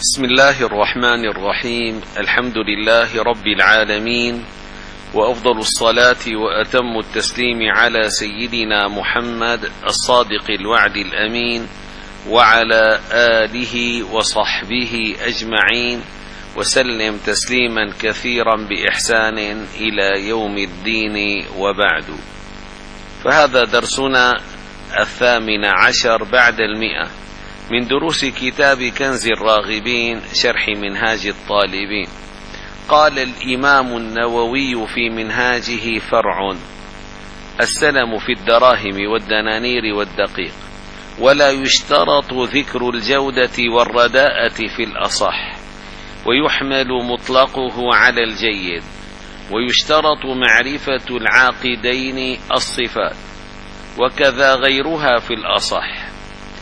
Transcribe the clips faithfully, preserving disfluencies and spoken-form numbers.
بسم الله الرحمن الرحيم. الحمد لله رب العالمين، وأفضل الصلاة وأتم التسليم على سيدنا محمد الصادق الوعد الأمين، وعلى آله وصحبه أجمعين، وسلم تسليما كثيرا بإحسان إلى يوم الدين، وبعد. فهذا درسنا الثامن عشر بعد المئة من دروس كتاب كنز الراغبين شرح منهاج الطالبين. قال الإمام النووي في منهاجه: فرع: السلم في الدراهم والدنانير والدقيق، ولا يشترط ذكر الجودة والرداءة في الأصح، ويحمل مطلقه على الجيد، ويشترط معرفة العاقدين الصفات، وكذا غيرها في الأصح.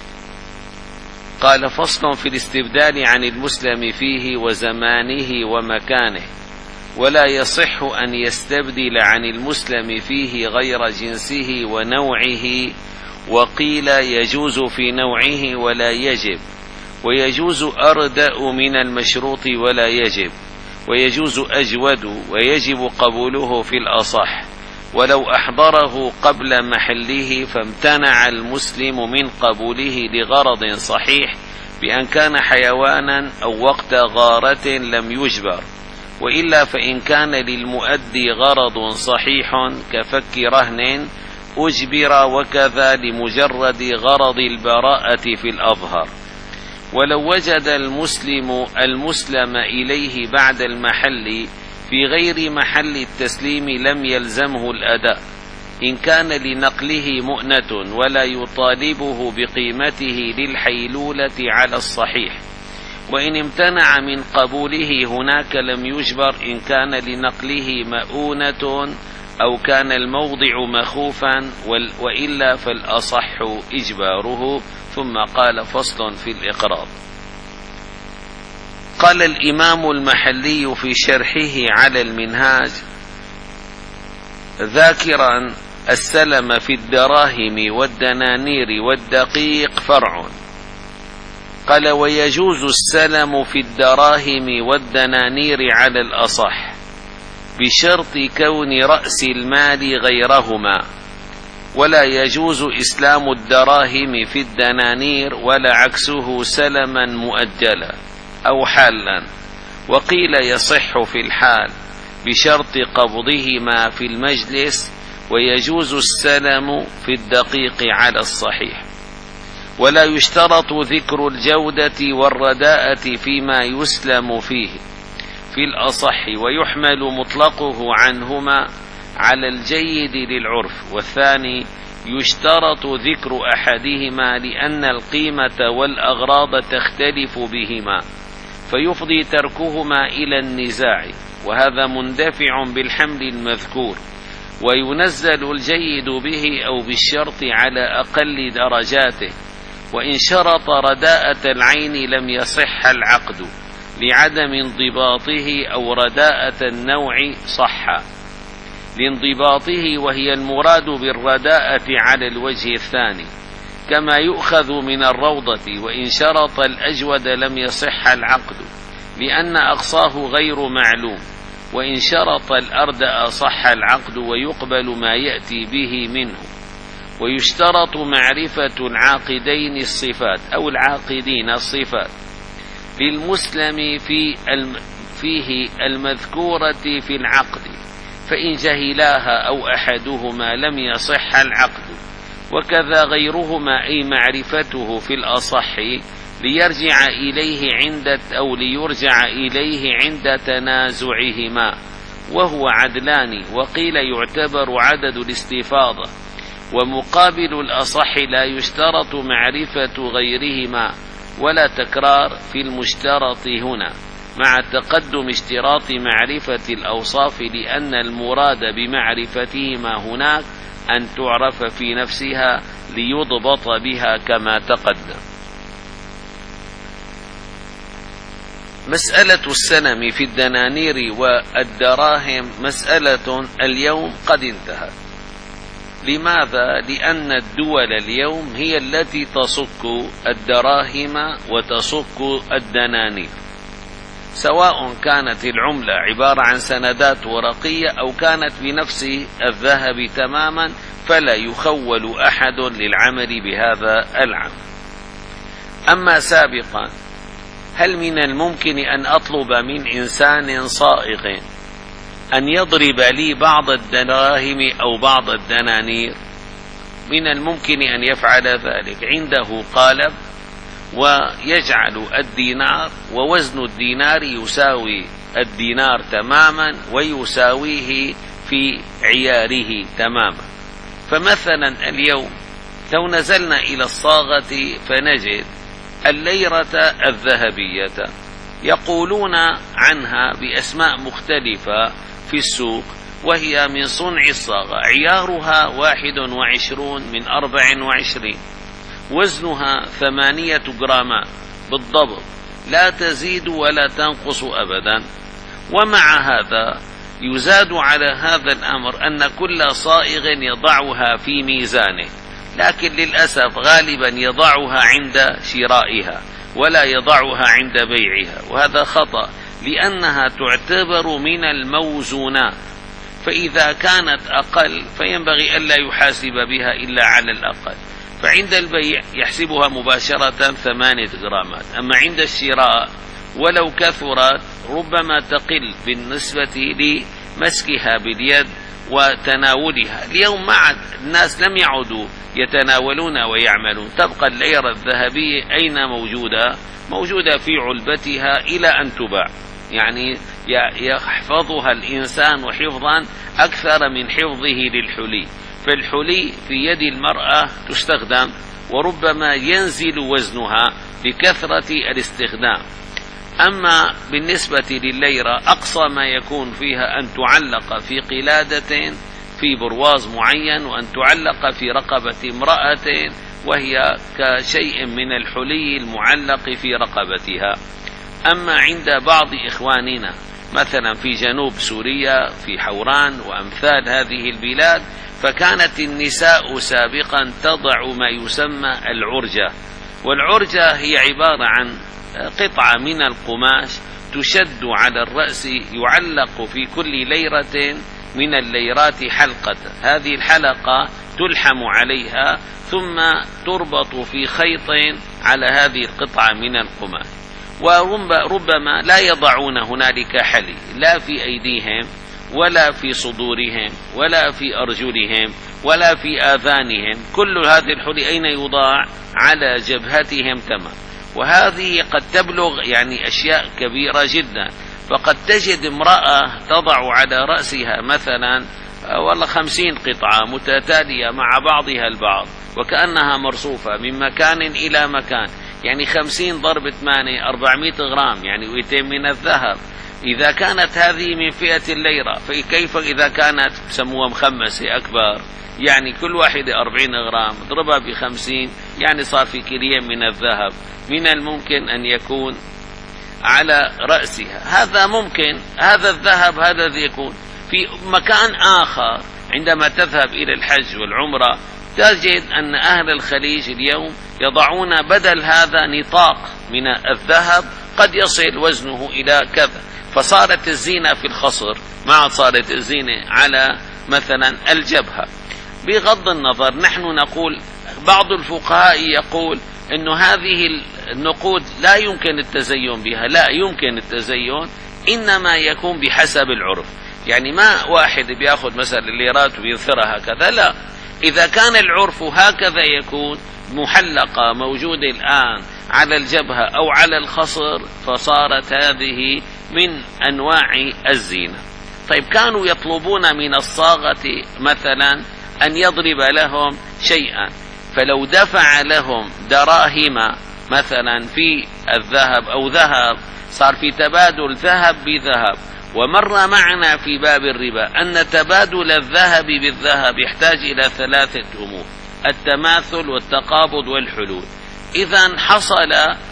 قال: فصل في الاستبدال عن المسلم فيه وزمانه ومكانه، ولا يصح أن يستبدل عن المسلم فيه غير جنسه ونوعه، وقيل يجوز في نوعه ولا يجب، ويجوز أردأ من المشروط ولا يجب، ويجوز أجود ويجب قبوله في الأصح، ولو أحضره قبل محله فامتنع المسلم من قبوله لغرض صحيح بأن كان حيوانا أو وقت غارة لم يجبر، وإلا فإن كان للمؤدي غرض صحيح كفك رهن أجبر، وكذا لمجرد غرض البراءة في الأظهر. ولو وجد المسلم المسلم إليه بعد المحل في غير محل التسليم لم يلزمه الأداء، إن كان لنقله مؤنة ولا يطالبه بقيمته للحيلولة على الصحيح، وإن امتنع من قبوله هناك لم يجبر إن كان لنقله مؤونة أو كان الموضع مخوفا، وإلا فالأصح إجباره. ثم قال: فصل في الإقراض. قال الإمام المحلي في شرحه على المنهاج ذاكرا السلم في الدراهم والدنانير والدقيق: فرع. قال: ويجوز السلم في الدراهم والدنانير على الأصح بشرط كون رأس المال غيرهما، ولا يجوز إسلام الدراهم في الدنانير ولا عكسه سلما مؤجلا أو حالا، وقيل يصح في الحال بشرط قبضهما في المجلس، ويجوز السلم في الدقيق على الصحيح، ولا يشترط ذكر الجودة والرداءة فيما يسلم فيه في الأصح، ويحمل مطلقه عنهما على الجيد للعرف. والثاني يشترط ذكر أحدهما لأن القيمة والأغراض تختلف بهما، فيفضي تركهما إلى النزاع، وهذا مندفع بالحمل المذكور، وينزل الجيد به أو بالشرط على أقل درجاته، وإن شرط رداءة العين لم يصح العقد لعدم انضباطه، أو رداءة النوع صح لانضباطه، وهي المراد بالرداءة على الوجه الثاني، كما يؤخذ من الروضة. وإن شرط الأجود لم يصح العقد لأن أقصاه غير معلوم، وإن شرط الأردأ صح العقد ويقبل ما يأتي به منه. ويشترط معرفة العاقدين الصفات أو العاقدين الصفات للمسلم في الم فيه المذكورة في العقد، فإن جهلاها أو أحدهما لم يصح العقد، وكذا غيرهما، أي معرفته في الأصح ليرجع إليه عند أو ليرجع إليه عند تنازعهما، وهو عدلان. وقيل يعتبر عدد الاستفاضة، ومقابل الأصح لا يشترط معرفة غيرهما ولا تكرار في المشترط هنا، مع تقدم اشتراط معرفة الأوصاف، لأن المراد بمعرفتهما هناك أن تعرف في نفسها ليضبط بها كما تقدم. مسألة السلم في الدنانير والدراهم مسألة اليوم قد انتهت، لماذا؟ لأن الدول اليوم هي التي تصك الدراهم وتصك الدنانير، سواء كانت العملة عبارة عن سندات ورقية أو كانت بنفس الذهب تماما، فلا يخول أحد للعمل بهذا العمل. أما سابقا، هل من الممكن أن أطلب من إنسان صائغ أن يضرب لي بعض الدراهم أو بعض الدنانير؟ من الممكن أن يفعل ذلك. عنده قالب ويجعل الدينار، ووزن الدينار يساوي الدينار تماما ويساويه في عياره تماما. فمثلا اليوم لو نزلنا إلى الصاغة فنجد الليرة الذهبية يقولون عنها بأسماء مختلفة في السوق، وهي من صنع الصاغة، عيارها واحد وعشرون من أربع وعشرين، وزنها ثمانية جرامات بالضبط، لا تزيد ولا تنقص أبدا. ومع هذا يزاد على هذا الأمر أن كل صائغ يضعها في ميزانه، لكن للأسف غالبا يضعها عند شرائها ولا يضعها عند بيعها، وهذا خطأ، لأنها تعتبر من الموزونات، فإذا كانت أقل فينبغي ألا يحاسب بها إلا على الأقل، فعند البيع يحسبها مباشرة ثمانية جرامات. أما عند الشراء ولو كثرت ربما تقل بالنسبة لمسكها باليد وتناولها. اليوم مع الناس لم يعودوا يتناولون ويعملون، تبقى الليرة الذهبية أين موجودة؟ موجودة في علبتها إلى أن تباع، يعني يحفظها الإنسان حفظا أكثر من حفظه للحلي، فالحلي في يد المرأة تستخدم وربما ينزل وزنها بكثرة الاستخدام. أما بالنسبة للليرة أقصى ما يكون فيها أن تعلق في قلادة في برواز معين، وأن تعلق في رقبة امرأة وهي كشيء من الحلي المعلق في رقبتها. أما عند بعض إخواننا مثلا في جنوب سوريا في حوران وأمثال هذه البلاد، فكانت النساء سابقا تضع ما يسمى العرجة، والعرجة هي عبارة عن قطعة من القماش تشد على الرأس، يعلق في كل ليرة من الليرات حلقة، هذه الحلقة تلحم عليها ثم تربط في خيط على هذه القطعة من القماش. وربما لا يضعون هنالك حلي، لا في أيديهم ولا في صدورهم ولا في أرجلهم ولا في آذانهم، كل هذه الحلي أين يوضع؟ على جبهتهم تمام. وهذه قد تبلغ يعني أشياء كبيرة جدا، فقد تجد امرأة تضع على رأسها مثلا والله خمسين قطعة متتالية مع بعضها البعض وكأنها مرصوفة من مكان إلى مكان، يعني خمسين ضرب ثمانية أربعمائة غرام، يعني ويتين من الذهب. إذا كانت هذه من فئة الليرة فكيف إذا كانت سموها مخمسة أكبر، يعني كل واحدة أربعين غرام اضربها بخمسين، يعني صار في كيلين من الذهب. من الممكن أن يكون على رأسها، هذا ممكن، هذا الذهب هذا الذي يكون في مكان آخر. عندما تذهب إلى الحج والعمرة تجد أن أهل الخليج اليوم يضعون بدل هذا نطاق من الذهب قد يصل وزنه إلى كذا، فصارت الزينة في الخصر ما صارت الزينة على مثلا الجبهة. بغض النظر نحن نقول، بعض الفقهاء يقول أن هذه النقود لا يمكن التزين بها، لا يمكن التزين، إنما يكون بحسب العرف، يعني ما واحد بيأخذ مثلا الليرات وينثرها هكذا، لا، إذا كان العرف هكذا يكون محلقة موجودة الآن على الجبهة أو على الخصر، فصارت هذه من أنواع الزينة. طيب كانوا يطلبون من الصاغة مثلا أن يضرب لهم شيئا، فلو دفع لهم دراهم مثلا في الذهب أو ذهب، صار في تبادل ذهب بذهب. ومر معنا في باب الربا أن تبادل الذهب بالذهب يحتاج إلى ثلاثة أمور: التماثل والتقابض والحلول. إذن حصل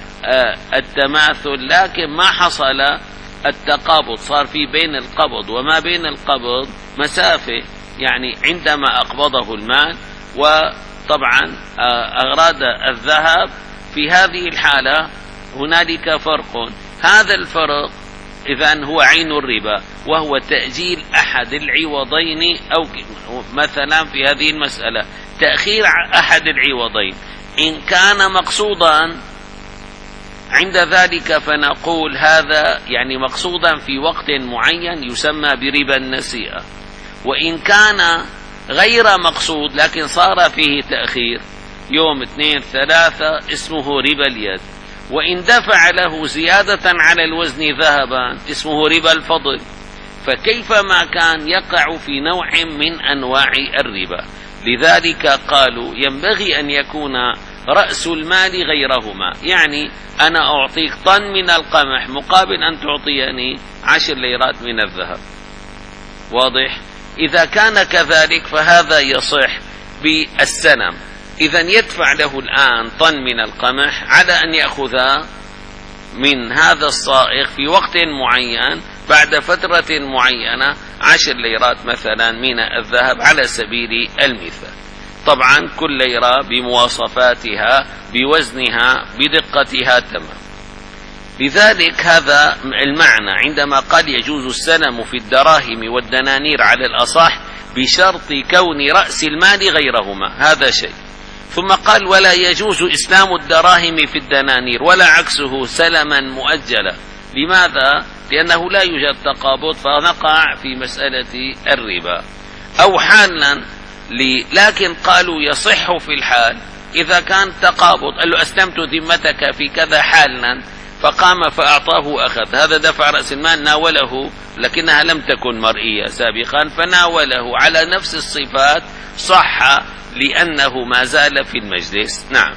التماثل لكن ما حصل التقابض، صار في بين القبض وما بين القبض مسافة، يعني عندما أقبضه المال وطبعا أراد الذهب، في هذه الحالة هنالك فرق. هذا الفرق إذن هو عين الربا، وهو تأجيل أحد العوضين، أو مثلا في هذه المسألة تأخير أحد العوضين إن كان مقصودا. عند ذلك فنقول هذا يعني مقصودا في وقت معين يسمى بربا النسيئة. وإن كان غير مقصود لكن صار فيه تأخير يوم اثنين ثلاثة اسمه ربا اليد. وإن دفع له زيادة على الوزن ذهبا اسمه ربا الفضل. فكيفما كان يقع في نوع من أنواع الربا. لذلك قالوا ينبغي أن يكون رأس المال غيرهما، يعني أنا أعطيك طن من القمح مقابل أن تعطيني عشر ليرات من الذهب. واضح؟ إذا كان كذلك فهذا يصح بالسنم. إذن يدفع له الآن طن من القمح على أن يأخذ من هذا الصائغ في وقت معين بعد فترة معينة عشر ليرات مثلا من الذهب على سبيل المثال. طبعا كل ليرة بمواصفاتها بوزنها بدقتها تمام. لذلك هذا المعنى عندما قال يجوز السلم في الدراهم والدنانير على الأصح بشرط كون رأس المال غيرهما، هذا شيء. ثم قال ولا يجوز إسلام الدراهم في الدنانير ولا عكسه سلما مؤجلا. لماذا؟ لأنه لا يوجد تقابض فنقع في مسألة الربا. أو حالا لكن قالوا يصح في الحال إذا كان تقابض، قال له أسلمت ذمتك في كذا حالا فقام فأعطاه أخذ، هذا دفع رأس المال ناوله لكنها لم تكن مرئية سابقا فناوله على نفس الصفات، صح لأنه ما زال في المجلس. نعم.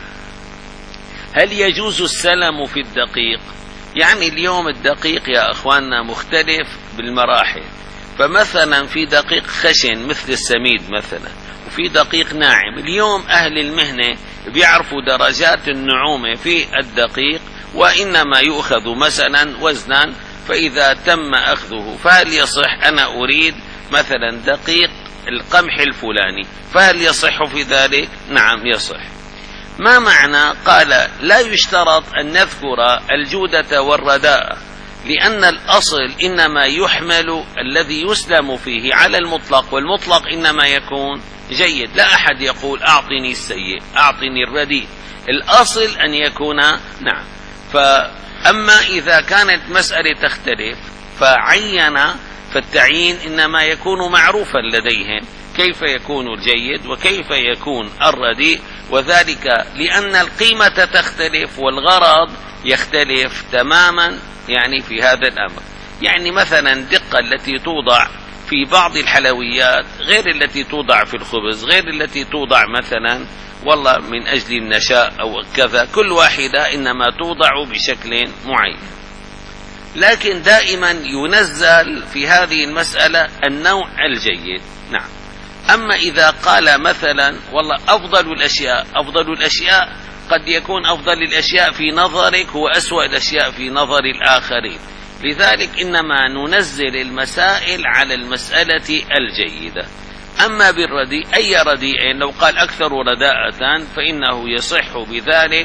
هل يجوز السلم في الدقيق؟ يعني اليوم الدقيق يا أخواننا مختلف بالمراحل. فمثلا في دقيق خشن مثل السميد مثلا، وفي دقيق ناعم. اليوم أهل المهنة بيعرفوا درجات النعومة في الدقيق، وإنما يؤخذ مثلا وزنا فإذا تم أخذه فهل يصح أنا أريد مثلا دقيق القمح الفلاني، فهل يصح في ذلك؟ نعم يصح. ما معنى؟ قال لا يشترط أن نذكر الجودة والرداء، لأن الأصل إنما يحمل الذي يسلم فيه على المطلق، والمطلق إنما يكون جيد. لا أحد يقول أعطني السيء أعطني الرديء، الأصل أن يكون نعم. فأما إذا كانت مسألة تختلف فعين، فالتعيين إنما يكون معروفا لديهم كيف يكون الجيد وكيف يكون الرديء، وذلك لأن القيمة تختلف والغرض يختلف تماما يعني في هذا الأمر. يعني مثلا الدقة التي توضع في بعض الحلويات غير التي توضع في الخبز، غير التي توضع مثلا والله من أجل النشاء أو كذا، كل واحدة إنما توضع بشكل معين. لكن دائما ينزل في هذه المسألة النوع الجيد. نعم. أما إذا قال مثلا والله أفضل الأشياء، أفضل الأشياء قد يكون أفضل الأشياء في نظرك هو أسوأ الأشياء في نظر الآخرين. لذلك إنما ننزل المسائل على المسألة الجيدة. أما بالرديء أي رديء لو قال أكثر رداءة فإنه يصح بذلك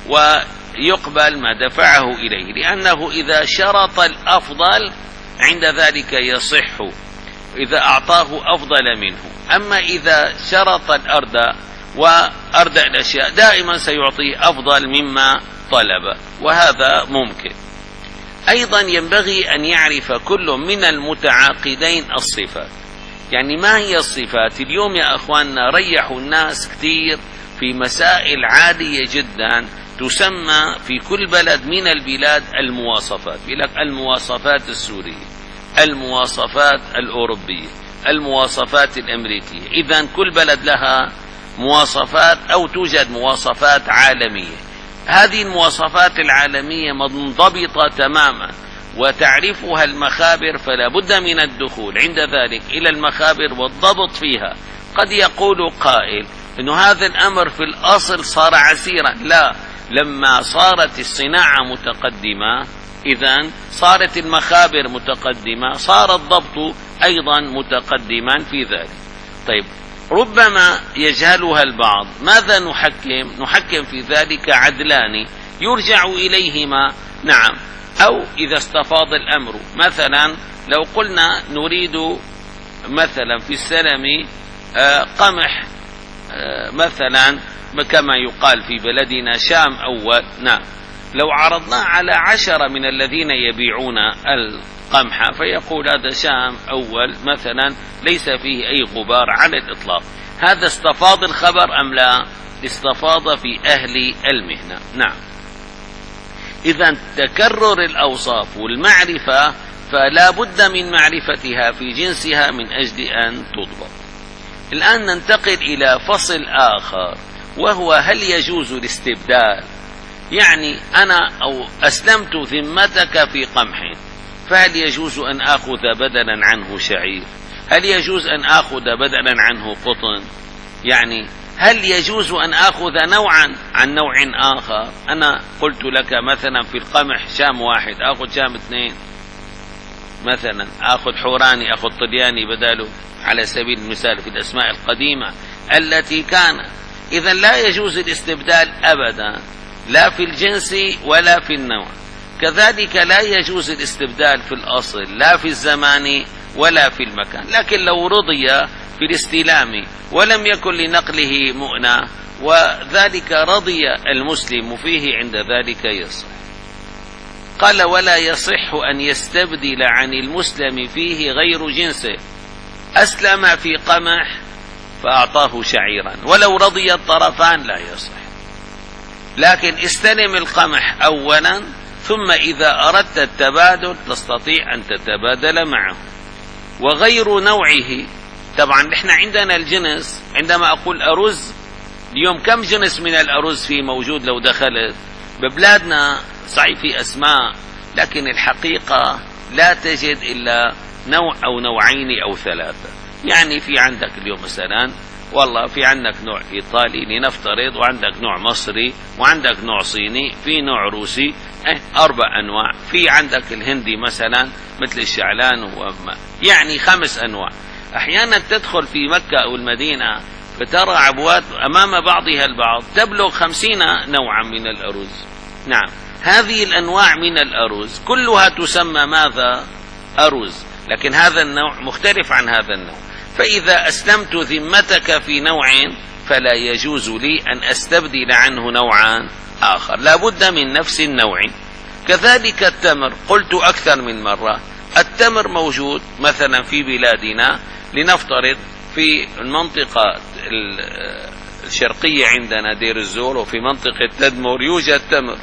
ويقبل ما دفعه إليه، لأنه إذا شرط الأفضل عند ذلك يصح إذا أعطاه أفضل منه. أما إذا شرط الأردى وأردى الأشياء دائما سيعطيه أفضل مما طلب، وهذا ممكن. أيضا ينبغي أن يعرف كل من المتعاقدين الصفات. يعني ما هي الصفات؟ اليوم يا أخواننا ريحوا الناس كثير في مسائل عادية جدا تسمى في كل بلد من البلاد المواصفات. يقول المواصفات السورية، المواصفات الأوروبية، المواصفات الأمريكية. إذن كل بلد لها مواصفات أو توجد مواصفات عالمية. هذه المواصفات العالمية منضبطة تماما وتعرفها المخابر، فلا بد من الدخول عند ذلك إلى المخابر والضبط فيها. قد يقول قائل إنه هذا الأمر في الأصل صار عسيرا. لا، لما صارت الصناعة متقدمة إذن صارت المخابر متقدمة، صار الضبط أيضا متقدما في ذلك. طيب ربما يجهلها البعض، ماذا نحكم؟ نحكم في ذلك عدلان يرجع إليهما. نعم. أو إذا استفاض الأمر، مثلا لو قلنا نريد مثلا في السلم قمح مثلا كما يقال في بلدنا شام أول، نعم، لو عرضنا على عشرة من الذين يبيعون القمح فيقول هذا شام أول مثلا ليس فيه أي غبار على الإطلاق، هذا استفاض الخبر أم لا؟ استفاض في أهل المهنة. نعم. إذا تكرر الأوصاف والمعرفة فلا بد من معرفتها في جنسها من أجل أن تضبط. الآن ننتقل إلى فصل آخر، وهو هل يجوز الاستبدال؟ يعني أنا أو أسلمت ذمتك في قمح، فهل يجوز أن أخذ بدلا عنه شعير؟ هل يجوز أن أخذ بدلا عنه قطن؟ يعني هل يجوز أن أخذ نوعا عن نوع آخر؟ أنا قلت لك مثلا في القمح شام واحد، أخذ شام اثنين مثلا، أخذ حوراني، أخذ طلياني بداله على سبيل المثال في الأسماء القديمة التي كانت. إذا لا يجوز الاستبدال أبدا، لا في الجنس ولا في النوع. كذلك لا يجوز الاستبدال في الأصل، لا في الزمان ولا في المكان. لكن لو رضي في الاستلام ولم يكن لنقله مؤنة وذلك رضي المسلم فيه، عند ذلك يصح. قال ولا يصح أن يستبدل عن المسلم فيه غير جنسه. أسلم في قمح فأعطاه شعيرا ولو رضي الطرفان لا يصح، لكن استلم القمح أولا ثم إذا أردت التبادل تستطيع أن تتبادل معه. وغير نوعه، طبعا نحن عندنا الجنس، عندما أقول أرز اليوم كم جنس من الأرز في موجود؟ لو دخلت ببلادنا صحيح في أسماء، لكن الحقيقة لا تجد إلا نوع أو نوعين أو ثلاثة. يعني في عندك اليوم مثلا والله في عندك نوع إيطالي لنفترض، وعندك نوع مصري، وعندك نوع صيني، في نوع روسي، اه أربع أنواع. في عندك الهندي مثلا مثل الشعلان، وما يعني خمس أنواع. أحيانا تدخل في مكة أو المدينة فترى عبوات أمام بعضها البعض تبلغ خمسين نوعا من الأرز. نعم، هذه الأنواع من الأرز كلها تسمى ماذا؟ أرز، لكن هذا النوع مختلف عن هذا النوع. فإذا أسلمت ذمتك في نوع فلا يجوز لي أن أستبدل عنه نوعا آخر، لا بد من نفس النوع. كذلك التمر، قلت أكثر من مرة، التمر موجود مثلا في بلادنا، لنفترض في المنطقة الشرقية عندنا دير الزور، وفي منطقة تدمر يوجد تمر،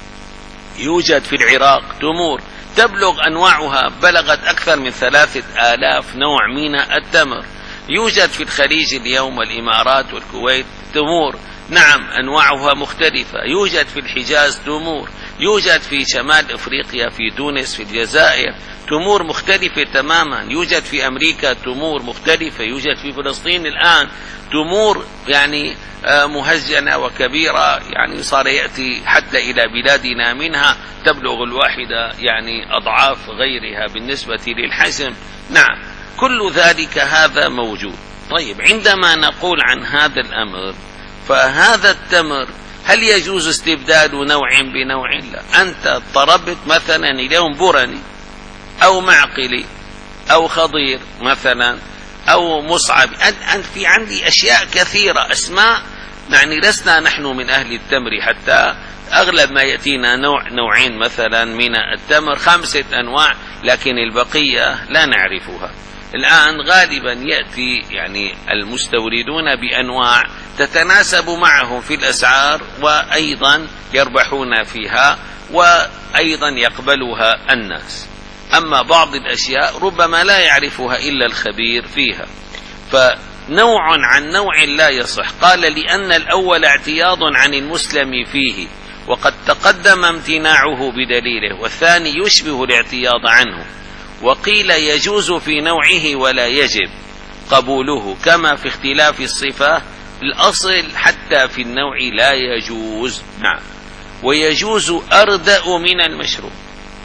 يوجد في العراق تمور تبلغ أنواعها بلغت أكثر من ثلاثة آلاف نوع من التمر. يوجد في الخليج اليوم والإمارات والكويت تمور، نعم أنواعها مختلفة. يوجد في الحجاز تمور، يوجد في شمال أفريقيا في تونس في الجزائر تمور مختلفة تماما. يوجد في أمريكا تمور مختلفة، يوجد في فلسطين الآن تمور يعني مهجنة وكبيرة، يعني صار يأتي حتى إلى بلادنا منها تبلغ الواحدة يعني أضعاف غيرها بالنسبة للحجم. نعم، كل ذلك هذا موجود. طيب، عندما نقول عن هذا الأمر فهذا التمر هل يجوز استبدال نوع بنوع؟ لا. أنت طربت مثلا اليوم برني أو معقلي أو خضير مثلا أو مصعب، أنت في عندي أشياء كثيرة أسماء، يعني لسنا نحن من أهل التمر حتى أغلب ما يأتينا نوع نوعين مثلا من التمر، خمسة أنواع، لكن البقية لا نعرفها. الآن غالبا يأتي يعني المستوردون بأنواع تتناسب معهم في الأسعار، وأيضا يربحون فيها، وأيضا يقبلها الناس. أما بعض الأشياء ربما لا يعرفها إلا الخبير فيها، فنوع عن نوع لا يصح. قال لأن الأول اعتياض عن المسلم فيه وقد تقدم امتناعه بدليله، والثاني يشبه الاعتياض عنه. وقيل يجوز في نوعه ولا يجب قبوله، كما في اختلاف الصفة الأصل حتى في النوع لا يجوز. نعم. ويجوز أردأ من المشروع،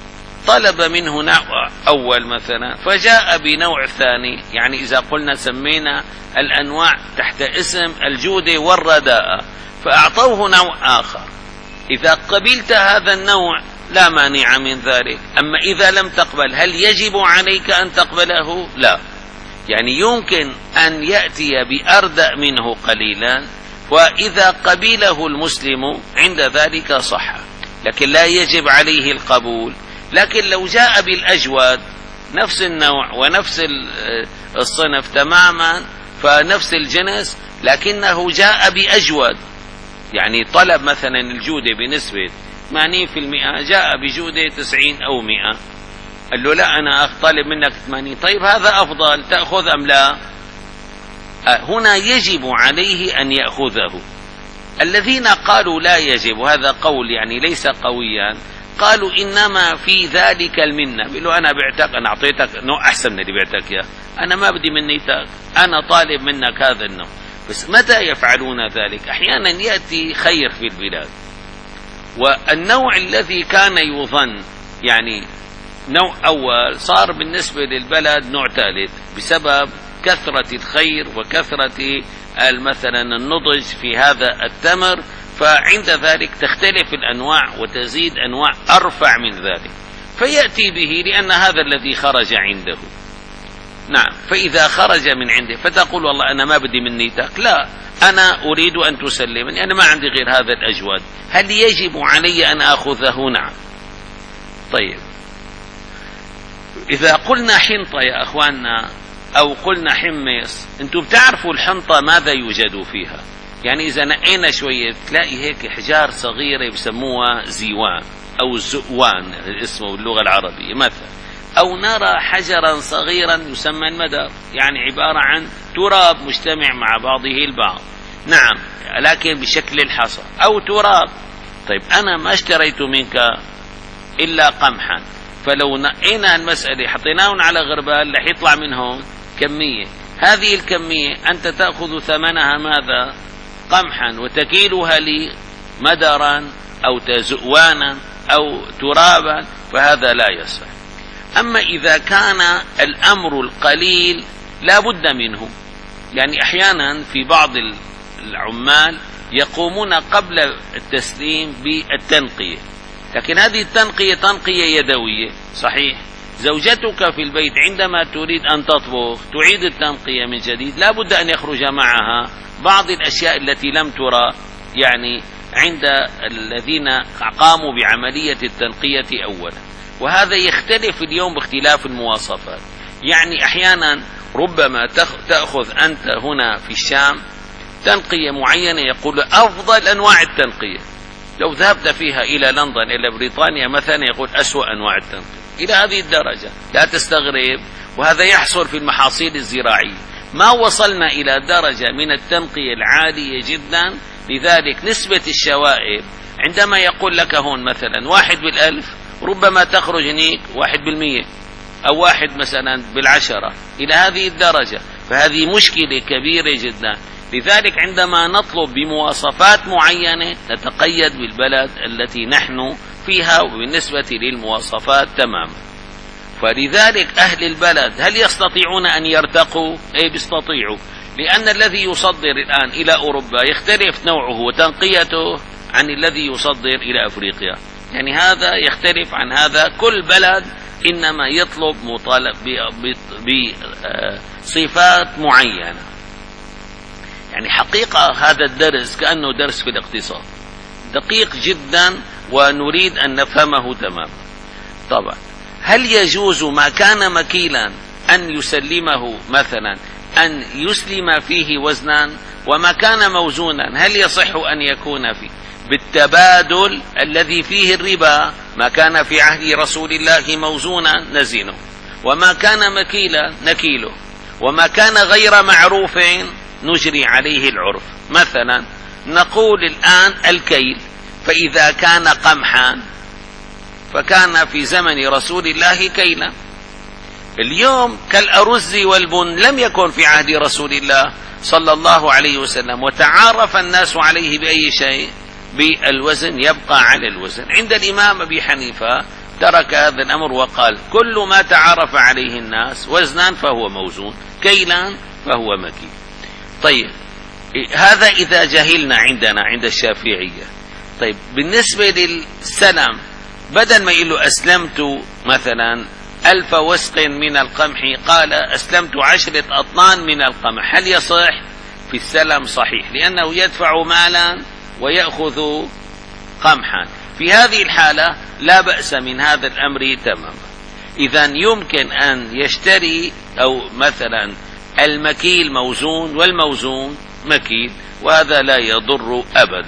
طلب منه نوع أول مثلا فجاء بنوع ثاني، يعني إذا قلنا سمينا الأنواع تحت اسم الجودة والرداء فأعطوه نوع آخر، إذا قبلت هذا النوع لا مانع من ذلك. أما إذا لم تقبل هل يجب عليك أن تقبله؟ لا، يعني يمكن أن يأتي بأردأ منه قليلا وإذا قبله المسلم عند ذلك صح، لكن لا يجب عليه القبول. لكن لو جاء بالأجود نفس النوع ونفس الصنف تماما فنفس الجنس لكنه جاء بأجود، يعني طلب مثلا الجودة بنسبة ثمانين بالمئة جاء بجودة تسعين أو مئة، قال له لا أنا أطلب منك ثمانين، طيب هذا أفضل تأخذ أم لا؟ هنا يجب عليه أن يأخذه. الذين قالوا لا يجب، وهذا قول يعني ليس قويا، قالوا إنما في ذلك المنة، بيقولوا أنا بعتك، أنا أعطيتك نوع أحسن من اللي بعتك يا، أنا ما بدي منيتك، أنا طالب منك هذا النوع. بس متى يفعلون ذلك؟ أحيانا يأتي خير في البلاد والنوع الذي كان يظن يعني نوع أول صار بالنسبة للبلد نوع ثالث بسبب كثرة الخير وكثرة مثلا النضج في هذا التمر، فعند ذلك تختلف الأنواع وتزيد أنواع أرفع من ذلك فيأتي به لأن هذا الذي خرج عنده. نعم، فإذا خرج من عنده فتقول والله أنا ما بدي من نيتك، لا أنا أريد أن تسلمني، أنا ما عندي غير هذا الأجود، هل يجب علي أن أخذه؟ نعم. طيب إذا قلنا حنطة يا أخواننا أو قلنا حمص، أنتم بتعرفوا الحنطة ماذا يوجد فيها؟ يعني إذا نقينا شوية تلاقي هيك حجار صغيرة بسموها زيوان أو زؤوان اسمه باللغة العربية مثلا، أو نرى حجرا صغيرا يسمى المدر، يعني عبارة عن تراب مجتمع مع بعضه البعض، نعم لكن بشكل الحصى أو تراب. طيب أنا ما اشتريت منك إلا قمحا، فلو نقينا المسألة حطيناهم على غربال رح يطلع منهم كمية، هذه الكمية أنت تأخذ ثمنها ماذا؟ قمحا، وتكيلها لي مدرا أو تزؤوانا أو ترابا، فهذا لا يصح. أما إذا كان الأمر القليل لا بد منه، يعني أحيانا في بعض العمال يقومون قبل التسليم بالتنقية، لكن هذه التنقية تنقية يدوية صحيح. زوجتك في البيت عندما تريد أن تطبخ تعيد التنقية من جديد، لا بد أن يخرج معها بعض الأشياء التي لم ترى يعني عند الذين قاموا بعملية التنقية أولا، وهذا يختلف اليوم باختلاف المواصفات. يعني أحيانا ربما تأخذ أنت هنا في الشام تنقية معينة يقول أفضل أنواع التنقية، لو ذهبت فيها إلى لندن إلى بريطانيا مثلا يقول أسوأ أنواع التنقية، إلى هذه الدرجة لا تستغرب. وهذا يحصل في المحاصيل الزراعية، ما وصلنا إلى درجة من التنقية العالية جدا، لذلك نسبة الشوائب عندما يقول لك هون مثلا واحد بالألف ربما تخرج هنيك واحد بالمية أو واحد مثلا بالعشرة، إلى هذه الدرجة، فهذه مشكلة كبيرة جدا. لذلك عندما نطلب بمواصفات معينة نتقيد بالبلد التي نحن فيها وبالنسبة للمواصفات تماما. فلذلك أهل البلد هل يستطيعون أن يرتقوا؟ أي بيستطيعوا، لأن الذي يصدر الآن إلى أوروبا يختلف نوعه وتنقيته عن الذي يصدر إلى أفريقيا، يعني هذا يختلف عن هذا، كل بلد إنما يطلب مطالب بصفات معينة. يعني حقيقة هذا الدرس كأنه درس في الاقتصاد دقيق جدا ونريد أن نفهمه تماما. طبعا هل يجوز ما كان مكيلا أن يسلمه مثلا أن يسلم فيه وزنا، وما كان موزونا هل يصح أن يكون فيه بالتبادل الذي فيه الربا؟ ما كان في عهد رسول الله موزونا نزنه، وما كان مكيلا نكيله، وما كان غير معروف نجري عليه العرف. مثلا نقول الآن الكيل، فإذا كان قمحا فكان في زمن رسول الله كيلا، اليوم كالأرز والبن لم يكن في عهد رسول الله صلى الله عليه وسلم، وتعارف الناس عليه بأي شيء؟ بالوزن، يبقى على الوزن. عند الإمام أبي حنيفة ترك هذا الأمر وقال كل ما تعارف عليه الناس وزنا فهو موزون، كيلا فهو مكيل. طيب هذا إذا جهلنا عندنا عند الشافعية. طيب بالنسبة للسلم، بدل ما يقول له أسلمت مثلا ألف وسق من القمح قال أسلمت عشرة أطنان من القمح، هل يصح؟ في السلم صحيح، لأنه يدفع مالا ويأخذ قمحا. في هذه الحالة لا بأس من هذا الأمر تماما. إذن يمكن أن يشتري أو مثلا المكيل موزون والموزون مكيل، وهذا لا يضر أبدا.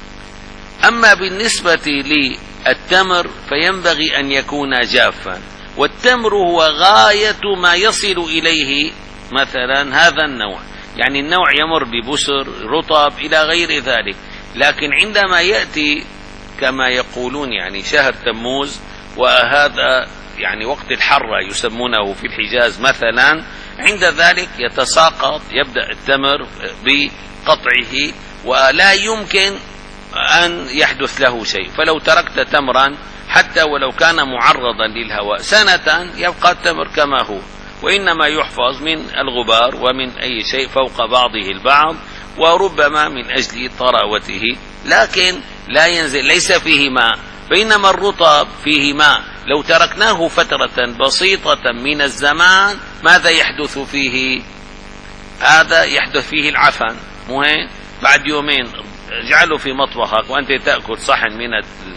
أما بالنسبة للتمر فينبغي أن يكون جافا، والتمر هو غاية ما يصل إليه مثلا هذا النوع، يعني النوع يمر ببسر رطب إلى غير ذلك. لكن عندما يأتي كما يقولون يعني شهر تموز، وهذا يعني وقت الحرة يسمونه في الحجاز مثلا، عند ذلك يتساقط، يبدأ التمر بقطعه ولا يمكن أن يحدث له شيء. فلو تركت تمرا حتى ولو كان معرضا للهواء سنة يبقى التمر كما هو، وإنما يحفظ من الغبار ومن أي شيء فوق بعضه البعض، وربما من أجل طراوته، لكن لا ينزل، ليس فيه ماء. بينما الرطب فيه ماء، لو تركناه فترة بسيطة من الزمان ماذا يحدث فيه؟ هذا يحدث فيه العفن. مهم بعد يومين اجعله في مطبخك وأنت تأكل صحن من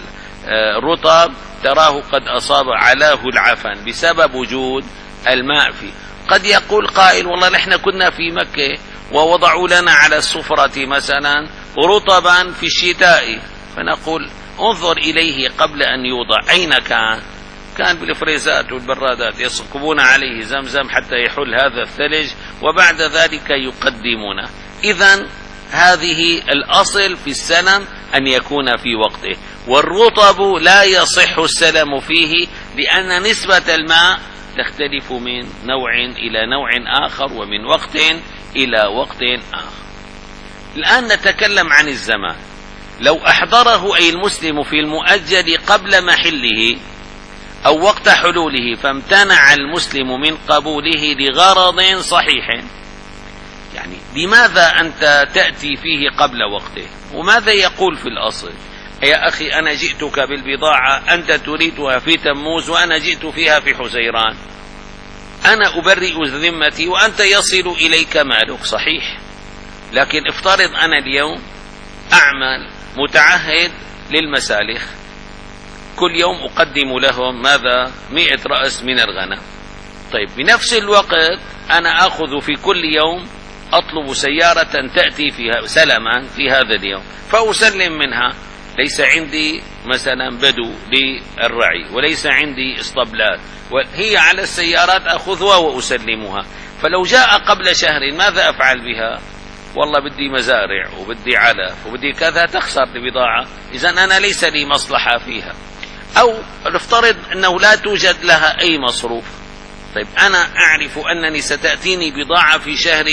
الرطب تراه قد أصاب علاه العفن بسبب وجود الماء فيه. قد يقول قائل والله نحن كنا في مكة ووضعوا لنا على السفرة مثلا رطبا في الشتاء، فنقول انظر إليه قبل أن يوضع أين كان؟ كان بالفريزات والبرادات يصقبون عليه زمزم حتى يحل هذا الثلج وبعد ذلك يقدمونه. إذن هذه الأصل في السلم أن يكون في وقته، والرطب لا يصح السلم فيه لأن نسبة الماء تختلف من نوع إلى نوع آخر ومن وقت إلى وقت آخر. الآن نتكلم عن الزمان. لو أحضره أي المسلم في المؤجل قبل محله أو وقت حلوله فامتنع المسلم من قبوله لغرض صحيح، يعني لماذا أنت تأتي فيه قبل وقته؟ وماذا يقول في الأصل؟ يا أخي أنا جئتك بالبضاعة أنت تريدها في تموز وأنا جئت فيها في حزيران، أنا أبرئ ذمتي وأنت يصل إليك مالك، صحيح. لكن افترض أنا اليوم أعمل متعهد للمسالخ، كل يوم أقدم لهم ماذا؟ مئة رأس من الغنم. طيب بنفس الوقت أنا أخذ في كل يوم أطلب سيارة تأتي فيها سلما في هذا اليوم فأسلم منها. ليس عندي مثلا بدو للرعي وليس عندي اسطبلات، وهي على السيارات أخذها وأسلمها. فلو جاء قبل شهر ماذا أفعل بها؟ والله بدي مزارع وبدي علف وبدي كذا، تخسر البضاعة، إذن أنا ليس لي مصلحة فيها. أو نفترض أنه لا توجد لها أي مصروف. طيب أنا أعرف أنني ستأتيني بضاعة في شهر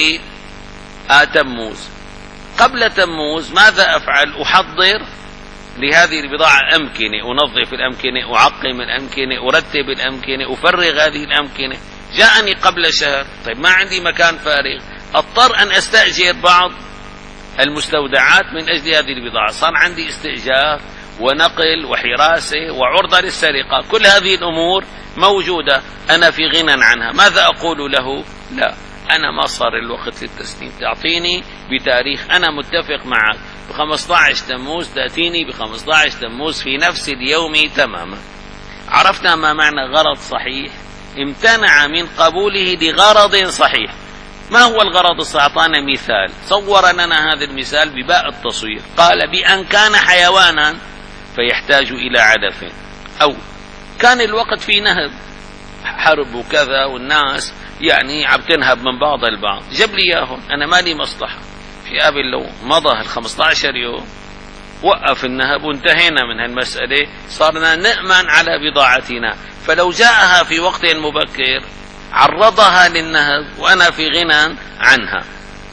تموز، قبل تموز ماذا أفعل؟ أحضر لهذه البضاعة أمكنة، أنظف الأمكنة، أعقم الأمكنة، أرتب الأمكنة، أفرغ هذه الأمكنة. جاءني قبل شهر، طيب ما عندي مكان فارغ، اضطر أن أستأجر بعض المستودعات من أجل هذه البضاعة، صار عندي استئجار ونقل وحراسة وعرضة للسرقة، كل هذه الأمور موجودة، أنا في غنى عنها. ماذا أقول له؟ لا، أنا ما صار الوقت للتسليم، تعطيني بتاريخ أنا متفق معك بخمسة عشر تموز، تأتيني بخمسة عشر تموز في نفس اليوم تماما. عرفنا ما معنى غرض صحيح؟ امتنع من قبوله لغرض صحيح. ما هو الغرض الصحيح؟ أعطانا مثال، صور لنا هذا المثال بباء التصوير، قال بأن كان حيوانا فيحتاج إلى علف، أو كان الوقت في نهب حرب وكذا والناس يعني عم تنهب من بعض البعض، جاب لي إياهم، أنا مالي مصلحة. في قبل لو مضى الخمسة عشر يوم وقف النهب وانتهينا من هالمسألة، صارنا نأمن على بضاعتنا. فلو جاءها في وقت مبكر عرضها للنهب وأنا في غنى عنها،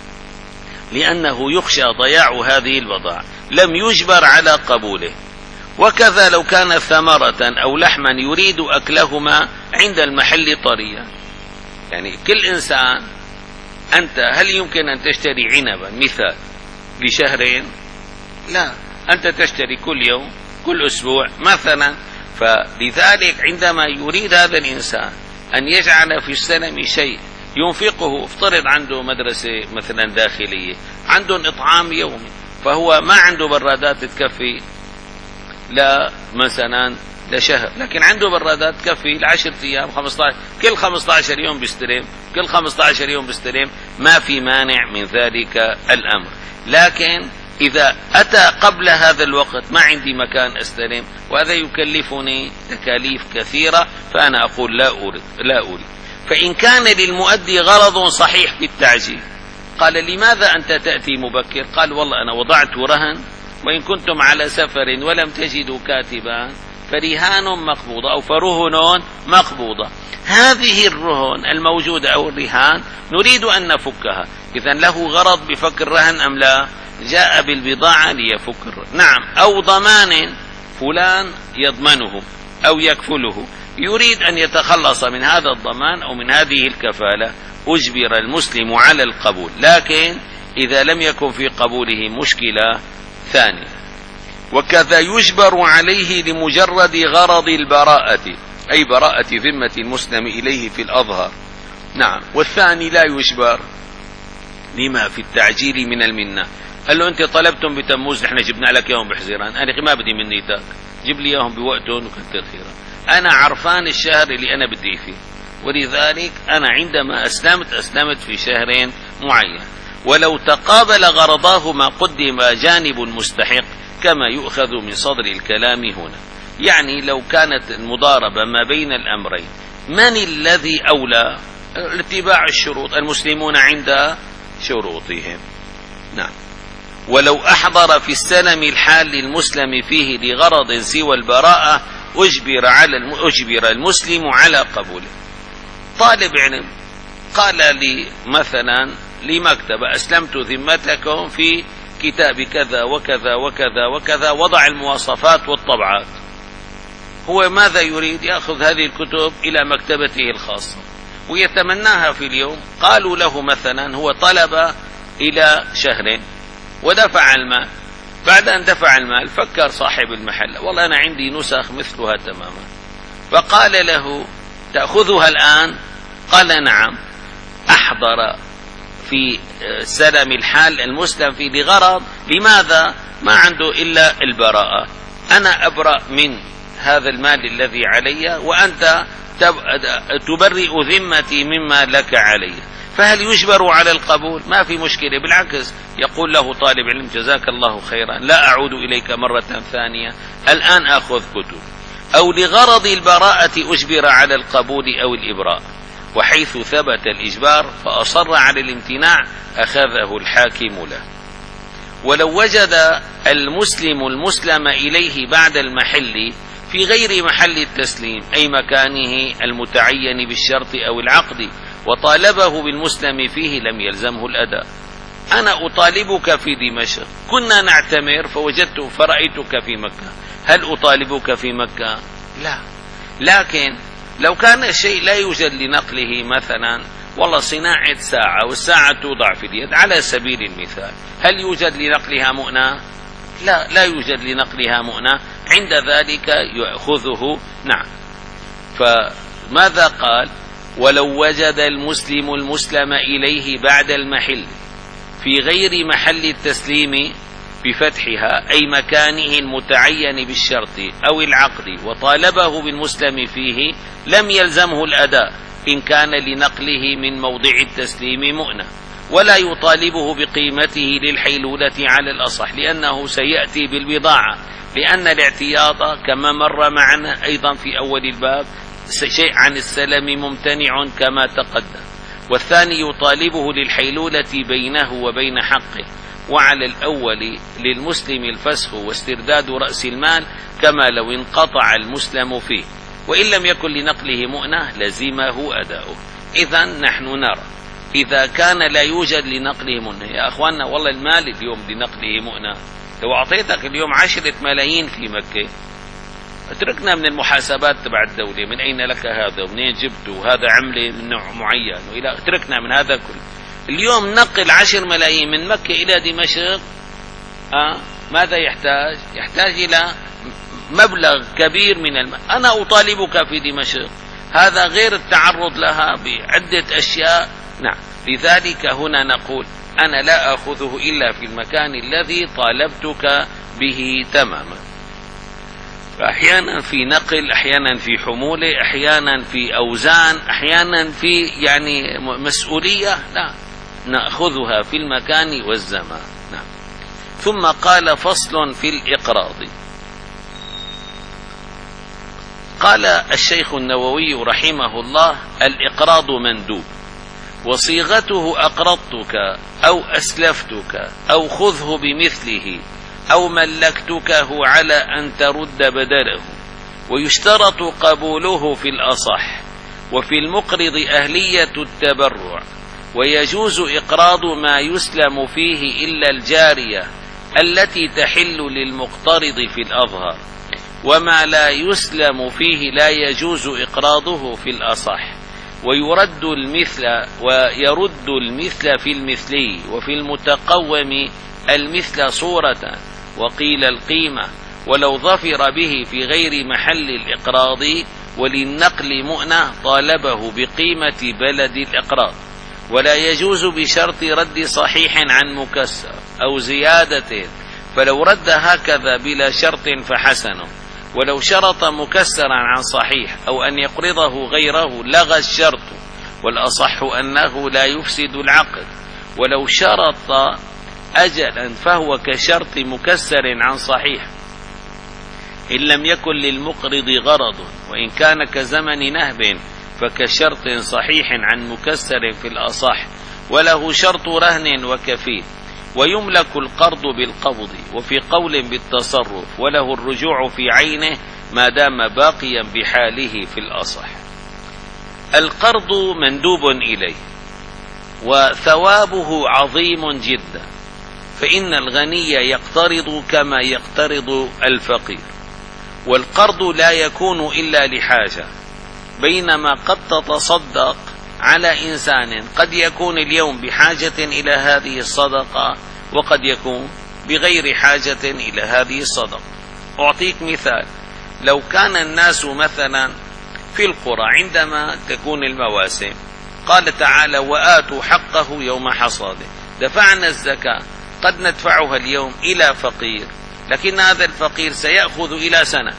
لأنه يخشى ضياع هذه البضاعة، لم يجبر على قبوله. وكذا لو كانت ثمرة أو لحما يريد أكلهما عند المحل طريا. يعني كل إنسان، أنت هل يمكن أن تشتري عنبا مثال لشهرين؟ لا، أنت تشتري كل يوم كل أسبوع مثلا. فلذلك عندما يريد هذا الإنسان أن يجعل في السلم شيء ينفقه، افترض عنده مدرسة مثلا داخلية، عنده إطعام يومي، فهو ما عنده برادات تكفي لا مثلا لشهر، لكن عنده برادات تكفي لعشرة أيام خمسة عشر، كل خمسة عشر يوم بيستلم، كل خمسة عشر يوم بيستلم، ما في مانع من ذلك الأمر. لكن إذا أتى قبل هذا الوقت ما عندي مكان أستلم وهذا يكلفني تكاليف كثيرة، فأنا أقول لا أريد لا أريد. فإن كان للمؤدي غرض صحيح بالتعجيل، قال لماذا أنت تأتي مبكر؟ قال والله أنا وضعت رهن، وإن كنتم على سفر ولم تجدوا كاتبا فرهان مقبوضة أو فرهن مقبوضة. هذه الرهن الموجودة أو الرهان نريد أن نفكها، إذن له غرض بفك الرهن أم لا؟ جاء بالبضاعة ليفك الرهن. نعم. أو ضمان فلان يضمنه أو يكفله، يريد أن يتخلص من هذا الضمان أو من هذه الكفالة، أجبر المسلم على القبول، لكن إذا لم يكن في قبوله مشكلة ثانية. وكذا يجبر عليه لمجرد غرض البراءة، أي براءة ذمة المسلم إليه في الأظهر. نعم. والثاني لا يجبر لما في التعجيل من المنة. قال له أنت طلبتم بتموز، نحن جبنا لك يوم بحزيران، أنا ما بدي منيتك، جيب لي يوم بوقتهم وكثر خيرا، أنا عرفان الشهر اللي أنا بدي فيه، ولذلك أنا عندما أسلمت أسلمت في شهرين معين. ولو تقابل غرضاهما قدم جانب مستحق كما يؤخذ من صدر الكلام هنا. يعني لو كانت المضاربة ما بين الأمرين، من الذي أولى؟ اتباع الشروط، المسلمون عند شروطهم. نعم. ولو أحضر في السلم الحال للمسلم فيه لغرض سوى البراءة أجبر على أجبر المسلم على قبوله. طالب علم قال لي مثلا لمكتبة أسلمت ذمتكم في كتاب كذا وكذا وكذا وكذا، وضع المواصفات والطبعات. هو ماذا يريد؟ يأخذ هذه الكتب إلى مكتبته الخاصة ويتمناها في اليوم. قالوا له مثلا هو طلب إلى شهر ودفع المال، بعد أن دفع المال فكر صاحب المحل والله أنا عندي نسخ مثلها تماما، فقال له تأخذها الآن؟ قال نعم. أحضر في سلم الحال المسلم في بغرض، لماذا؟ ما عنده إلا البراءة، أنا أبرأ من هذا المال الذي علي وأنت تبرئ ذمتي مما لك علي. فهل يجبر على القبول؟ ما في مشكلة، بالعكس يقول له طالب علم جزاك الله خيرا، لا أعود إليك مرة ثانية، الآن أخذ كتب. أو لغرض البراءة أجبر على القبول أو الإبراء، وحيث ثبت الإجبار فأصر على الامتناع أخذه الحاكم له. ولو وجد المسلم المسلم إليه بعد المحل في غير محل التسليم أي مكانه المتعين بالشرط أو العقد وطالبه بالمسلم فيه لم يلزمه الأداء. أنا أطالبك في دمشق، كنا نعتمر فوجدت فرأيتك في مكة، هل أطالبك في مكة؟ لا. لكن لو كان الشيء لا يوجد لنقله، مثلا والله صناعة ساعة والساعة توضع في اليد على سبيل المثال، هل يوجد لنقلها مؤنة؟ لا، لا يوجد لنقلها مؤنة، عند ذلك يأخذه. نعم. فماذا قال؟ ولو وجد المسلم المسلم إليه بعد المحل في غير محل التسليم بفتحها أي مكانه المتعين بالشرط أو العقد وطالبه بالمسلم فيه لم يلزمه الأداء إن كان لنقله من موضع التسليم مؤنة، ولا يطالبه بقيمته للحيلولة على الأصح لأنه سيأتي بالبضاعة، لأن الاعتياط كما مر معنا أيضا في أول الباب شيء عن السلم ممتنع كما تقدم. والثاني يطالبه للحيلولة بينه وبين حقه، وعلى الأول للمسلم الفسخ واسترداد رأس المال كما لو انقطع المسلم فيه، وإن لم يكن لنقله مؤنة لزمه أداؤه. إذن نحن نرى إذا كان لا يوجد لنقله مؤنة، يا أخواننا والله المال اليوم لنقله مؤنة لو أعطيتك اليوم عشرة ملايين في مكة، اتركنا من المحاسبات تبع الدولة، من أين لك هذا ومنين جبته وهذا عملة من نوع معين وإلى، اتركنا من هذا كله. اليوم نقل عشر ملايين من مكة إلى دمشق، آه ماذا يحتاج؟ يحتاج إلى مبلغ كبير من المال. أنا أطالبك في دمشق، هذا غير التعرض لها بعدة أشياء. نعم، لذلك هنا نقول أنا لا أخذه إلا في المكان الذي طالبتك به تماما. أحيانا في نقل، أحيانا في حمولة، أحيانا في أوزان، أحيانا في يعني مسؤولية، لا نأخذها في المكان والزمان. نعم. ثم قال فصل في الإقراض. قال الشيخ النووي رحمه الله: الإقراض مندوب، وصيغته أقرضتك أو أسلفتك أو خذه بمثله أو ملكتكه على أن ترد بدله، ويشترط قبوله في الأصح، وفي المقرض أهلية التبرع، ويجوز إقراض ما يسلم فيه إلا الجارية التي تحل للمقترض في الأظهر، وما لا يسلم فيه لا يجوز إقراضه في الأصح، ويرد المثل ويرد المثل في المثلي، وفي المتقوم المثل صورة، وقيل القيمة، ولو ظفر به في غير محل الإقراض وللنقل مؤنة طالبه بقيمة بلد الإقراض، ولا يجوز بشرط رد صحيح عن مكسر أو زيادة، فلو رد هكذا بلا شرط فحسن، ولو شرط مكسرا عن صحيح أو أن يقرضه غيره لغى الشرط، والأصح أنه لا يفسد العقد، ولو شرط أجلا فهو كشرط مكسر عن صحيح إن لم يكن للمقرض غرض، وإن كان كزمن نهب فكشرط صحيح عن مكسر في الأصح، وله شرط رهن وكفيل، ويملك القرض بالقبض، وفي قول بالتصرف، وله الرجوع في عينه ما دام باقيا بحاله في الأصح. القرض مندوب إليه، وثوابه عظيم جدا، فإن الغني يقترض كما يقترض الفقير، والقرض لا يكون إلا لحاجة، بينما قد تتصدق على إنسان قد يكون اليوم بحاجة إلى هذه الصدقة، وقد يكون بغير حاجة إلى هذه الصدقة. أعطيك مثال: لو كان الناس مثلا في القرى عندما تكون المواسم، قال تعالى: وآتوا حقه يوم حصاده، دفعنا الزكاة، قد ندفعها اليوم إلى فقير، لكن هذا الفقير سيأخذ إلى سنة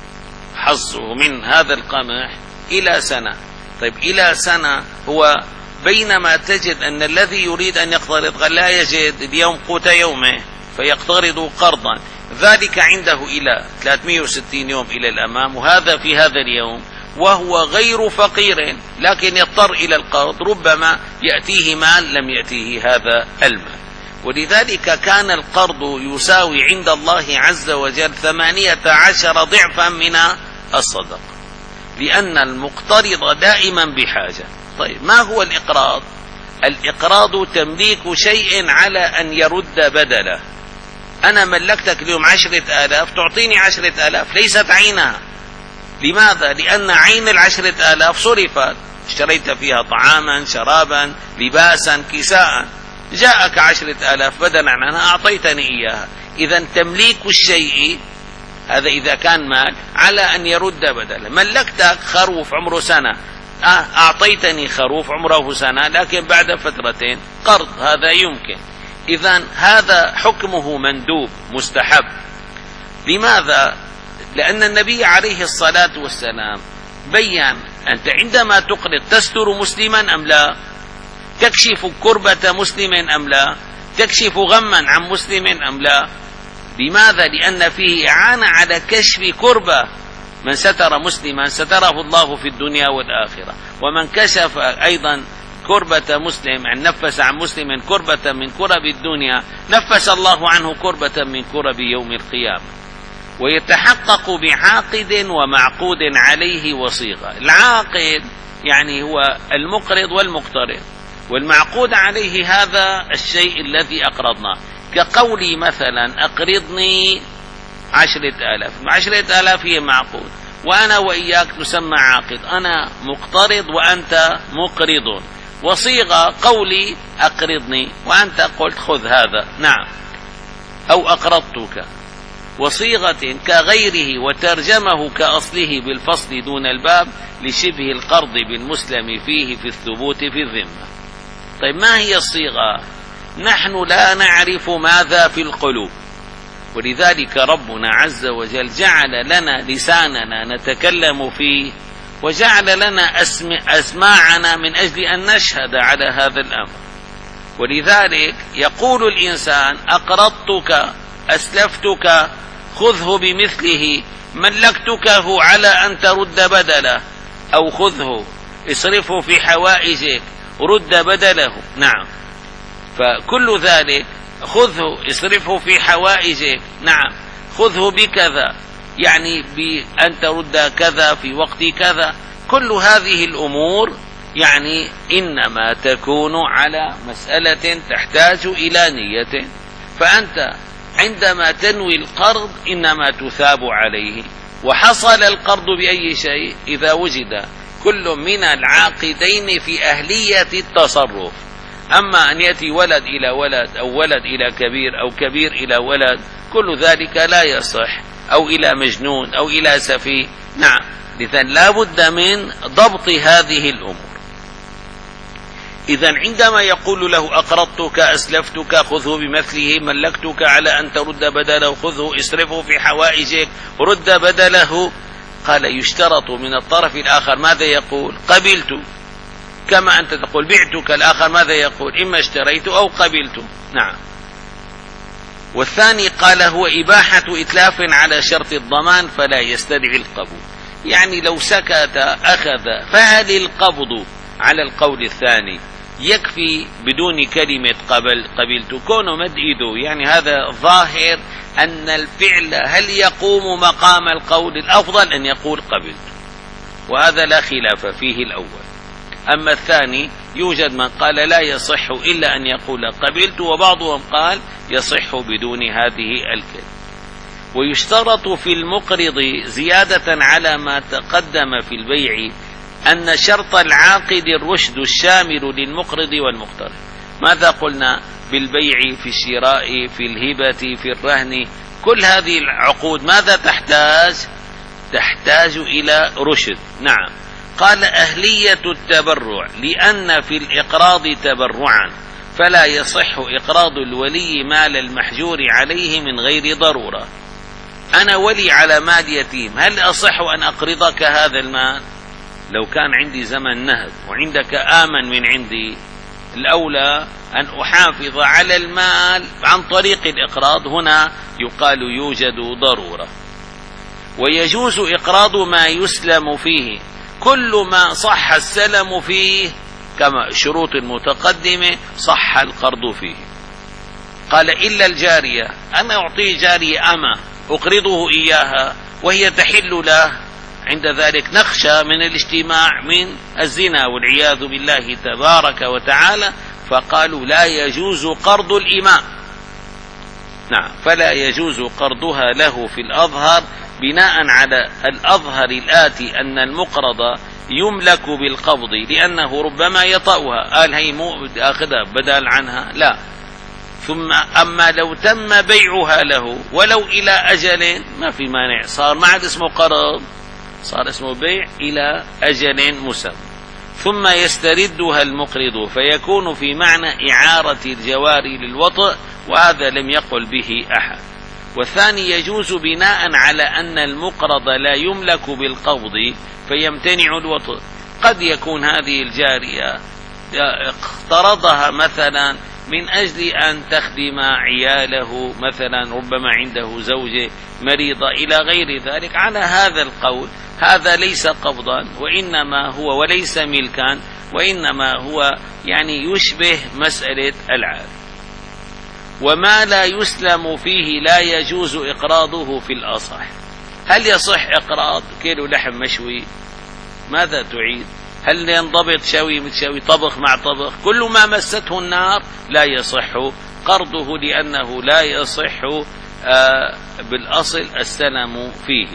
حظه من هذا القمح إلى سنة. طيب إلى سنة، هو بينما تجد أن الذي يريد أن يقترض قد لا يجد اليوم قوت يومه فيقترض قرضا، ذلك عنده إلى ثلاثمئة وستين يوم إلى الأمام، وهذا في هذا اليوم وهو غير فقير لكن يضطر إلى القرض، ربما يأتيه مال لم يأتيه هذا المال. ولذلك كان القرض يساوي عند الله عز وجل ثمانية عشر ضعفا من الصدقة، لأن المقترض دائما بحاجة. طيب ما هو الإقراض؟ الإقراض تمليك شيء على أن يرد بدله. أنا ملكتك اليوم عشرة آلاف، تعطيني عشرة آلاف ليست عينها. لماذا؟ لأن عين العشرة آلاف صرفت، اشتريت فيها طعاما، شرابا، لباسا، كساء، جاءك عشرة آلاف بدلا عنها أعطيتني إياها. إذا تمليك الشيء هذا إذا كان مال على أن يرد بدله. ملكتك خروف عمره سنة، أعطيتني خروف عمره سنة لكن بعد فترتين قرض، هذا يمكن. إذا هذا حكمه مندوب مستحب. لماذا؟ لأن النبي عليه الصلاة والسلام بيّن أنت عندما تقرض تستر مسلما أم لا، تكشف كربة مسلم أم لا، تكشف غما عن مسلم أم لا. لماذا؟ لأن فيه إعانة على كشف كربة. من ستر مسلما ستره الله في الدنيا والآخرة، ومن كشف أيضا كربة مسلم، أن نفس عن مسلم كربة من كرب الدنيا، نفس الله عنه كربة من كرب يوم القيامة. ويتحقق بعاقد ومعقود عليه وصيغة. العاقد يعني هو المقرض والمقترض، والمعقود عليه هذا الشيء الذي أقرضناه. كقولي مثلا أقرضني عشرة آلاف، عشرة آلاف هي معقود، وأنا وإياك نسمى عاقد، أنا مقترض وأنت مقرض، وصيغة قولي أقرضني وأنت قلت خذ هذا، نعم، أو أقرضتك، وصيغة كغيره وترجمه كأصله بالفصل دون الباب لشبه القرض بالمسلم فيه في الثبوت في الذمة. طيب ما هي الصيغة؟ نحن لا نعرف ماذا في القلوب، ولذلك ربنا عز وجل جعل لنا لساننا نتكلم فيه، وجعل لنا أسماعنا من أجل أن نشهد على هذا الأمر. ولذلك يقول الإنسان أقرضتك، أسلفتك، خذه بمثله، ملكتكه على أن ترد بدله، أو خذه اصرفه في حوائجك رد بدله، نعم، فكل ذلك خذه اصرفه في حوائجك، نعم، خذه بكذا، يعني بأن ترد كذا في وقت كذا، كل هذه الأمور يعني إنما تكون على مسألة تحتاج إلى نية، فأنت عندما تنوي القرض إنما تثاب عليه. وحصل القرض بأي شيء؟ إذا وجد كل من العاقدين في أهلية التصرف. أما أن يأتي ولد إلى ولد أو ولد إلى كبير أو كبير إلى ولد، كل ذلك لا يصح، أو إلى مجنون أو إلى سفيه، نعم، لذا لا بد من ضبط هذه الأمور. إذن عندما يقول له أقرضتك، أسلفتك، خذه بمثله، ملكتك على أن ترد بدله، خذه اصرفه في حوائجك رد بدله، قال يشترط من الطرف الآخر ماذا يقول؟ قبلت، كما أنت تقول بعتك، الآخر ماذا يقول؟ إما اشتريت أو قبلت، نعم. والثاني قال هو إباحة إتلاف على شرط الضمان فلا يستدعي القبول، يعني لو سكت أخذ، فهل القبض على القول الثاني يكفي بدون كلمة قبل قبلت؟ كونه مد إيده، يعني هذا ظاهر أن الفعل هل يقوم مقام القول؟ الأفضل أن يقول قبلت، وهذا لا خلاف فيه الأول. أما الثاني يوجد من قال لا يصح إلا أن يقول قبلت، وبعضهم قال يصح بدون هذه الكلمة. ويشترط في المقرض زيادة على ما تقدم في البيع أن شرط العاقد الرشد الشامل للمقرض والمقترض. ماذا قلنا؟ بالبيع، في الشراء، في الهبة، في الرهن، كل هذه العقود ماذا تحتاج؟ تحتاج إلى رشد، نعم. قال أهلية التبرع، لأن في الإقراض تبرعا فلا يصح إقراض الولي مال المحجور عليه من غير ضرورة. أنا ولي على مال يتيم، هل أصح أن أقرضك هذا المال؟ لو كان عندي زمن نهب وعندك آمن من عندي، الأولى أن أحافظ على المال عن طريق الإقراض. هنا يقال يوجد ضرورة. ويجوز إقراض ما يسلم فيه، كل ما صح السلم فيه كما شروط المتقدمة صح القرض فيه. قال إلا الجارية، أنا أعطيه جارية أما أقرضه إياها وهي تحل له، عند ذلك نخشى من الاجتماع من الزنا والعياذ بالله تبارك وتعالى، فقالوا لا يجوز قرض الإماء، نعم، فلا يجوز قرضها له في الأظهر، بناء على الأظهر الآتي أن المقرض يملك بالقبض، لأنه ربما يطأها، قال هي مو أخذها بدل عنها، لا. ثم أما لو تم بيعها له ولو إلى أجل ما في مانع، صار ما عاد اسمه قرض، صار اسمه بيع إلى أجل مسمى، ثم يستردها المقرض، فيكون في معنى إعارة الجواري للوطء، وهذا لم يقل به أحد. والثاني يجوز بناء على أن المقرض لا يملك بالقبض فيمتنع الوطء. قد يكون هذه الجارية اقترضها مثلا من أجل أن تخدم عياله، مثلا ربما عنده زوجة مريضة إلى غير ذلك، على هذا القول هذا ليس قبضا، وإنما هو وليس ملكا، وإنما هو يعني يشبه مسألة العار. وما لا يسلم فيه لا يجوز إقراضه في الأصح. هل يصح إقراض كيلو لحم مشوي؟ ماذا تعيد؟ هل ينضبط شوي متشوي، طبخ مع طبخ، كل ما مسته النار لا يصح قرضه لأنه لا يصح بالأصل السلم فيه.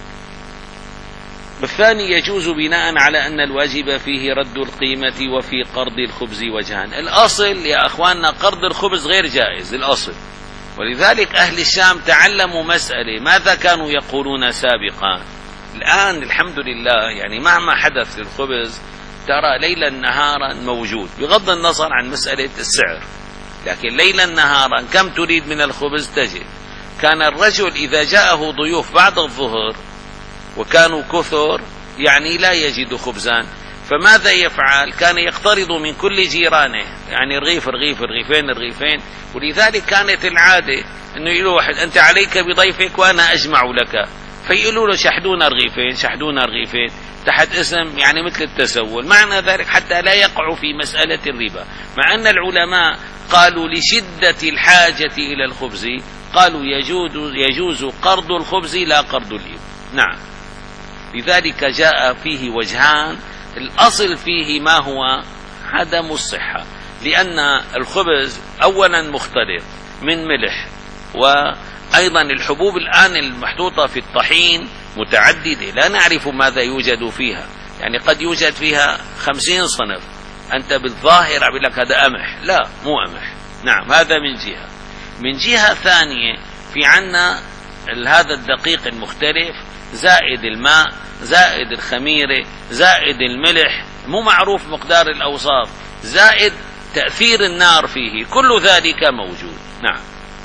بالثاني يجوز بناء على أن الواجب فيه رد القيمة وفي قرض الخبز وجهان. الأصل يا أخواننا قرض الخبز غير جائز الأصل، ولذلك أهل الشام تعلموا مسألة ماذا كانوا يقولون سابقا. الآن الحمد لله يعني مهما حدث للخبز ترى ليلا نهارا موجود، بغض النظر عن مسألة السعر، لكن ليلا نهارا كم تريد من الخبز تجد. كان الرجل إذا جاءه ضيوف بعد الظهر وكانوا كثر يعني لا يجد خبزان، فماذا يفعل؟ كان يقترض من كل جيرانه، يعني رغيف رغيف رغيفين رغيفين. ولذلك كانت العادة أنه يقول واحد أنت عليك بضيفك وأنا أجمع لك، فيقولوا له شحدونا رغيفين شحدونا رغيفين تحت اسم يعني مثل التسول. معنى ذلك حتى لا يقع في مسألة الربا، مع أن العلماء قالوا لشدة الحاجة إلى الخبز قالوا يجوز, يجوز قرض الخبز لا قرض الإبل. نعم، لذلك جاء فيه وجهان. الأصل فيه ما هو عدم الصحة، لأن الخبز أولا مختلط من ملح، وأيضا الحبوب الآن المحطوطة في الطحين متعددة لا نعرف ماذا يوجد فيها، يعني قد يوجد فيها خمسين صنف، أنت بالظاهر أقول لك هذا قمح، لا مو قمح. نعم، هذا من جهة. من جهة ثانية في عنا هذا الدقيق المختلف زائد الماء زائد الخميرة زائد الملح، مو معروف مقدار الأوصاف، زائد تأثير النار فيه، كل ذلك موجود. نعم،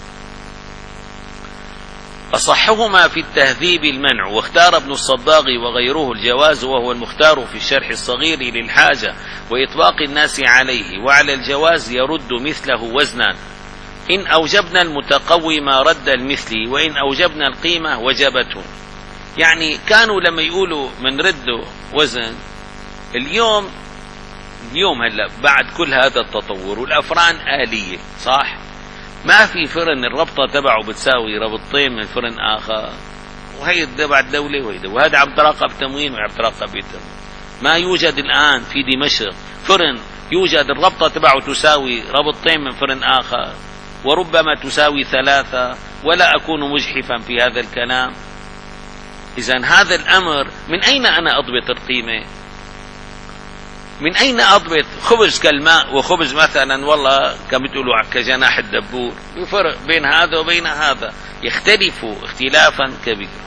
أصحهما في التهذيب المنع، واختار ابن الصباغ وغيره الجواز، وهو المختار في الشرح الصغير للحاجة وإطباق الناس عليه. وعلى الجواز يرد مثله وزنا، إن أوجبنا المتقوم رد المثل، وإن أوجبنا القيمة وجبته. يعني كانوا لما يقولوا من رده وزن، اليوم اليوم هلا بعد كل هذا التطور والأفران آلية صح، ما في فرن الربطة تبعه بتساوي ربطتين من فرن آخر، وهي تبع الدولة وهيدا، وهذا عم تراقب تموين وعم تراقب بتموين. ما يوجد الآن في دمشق فرن يوجد الربطة تبعه تساوي ربطتين من فرن آخر، وربما تساوي ثلاثة، ولا أكون مجحفا في هذا الكلام. إذن هذا الأمر من أين أنا أضبط القيمة؟ من أين أضبط خبز كالماء وخبز مثلا والله كما تقولوا كجناح الدبور؟ يفرق بين هذا وبين هذا، يختلف اختلافا كبيرا.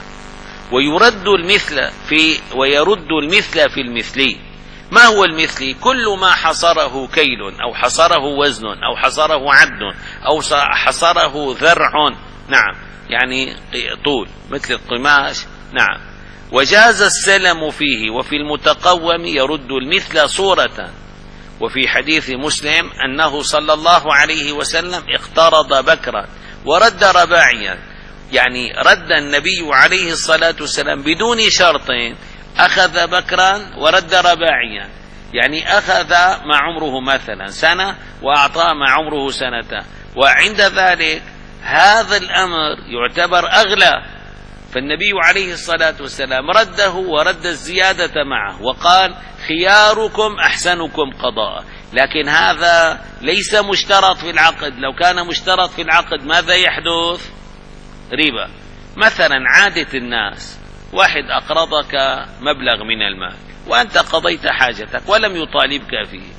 ويرد المثل في ويرد المثل في المثلي. ما هو المثلي؟ كل ما حصره كيل أو حصره وزن أو حصره عد أو حصره ذرع، نعم يعني طول مثل القماش. نعم، وجاز السلم فيه. وفي المتقوم يرد المثل صورة. وفي حديث مسلم أنه صلى الله عليه وسلم اقترض بكرا ورد رباعيا، يعني رد النبي عليه الصلاة والسلام بدون شرط، أخذ بكرا ورد رباعيا، يعني أخذ ما عمره مثلا سنة وأعطاه ما عمره سنة، وعند ذلك هذا الأمر يعتبر أغلى، فالنبي عليه الصلاة والسلام رده ورد الزيادة معه وقال خياركم أحسنكم قضاء. لكن هذا ليس مشترط في العقد، لو كان مشترط في العقد ماذا يحدث؟ ربا. مثلا عادة الناس واحد أقرضك مبلغ من المال وأنت قضيت حاجتك ولم يطالبك فيه،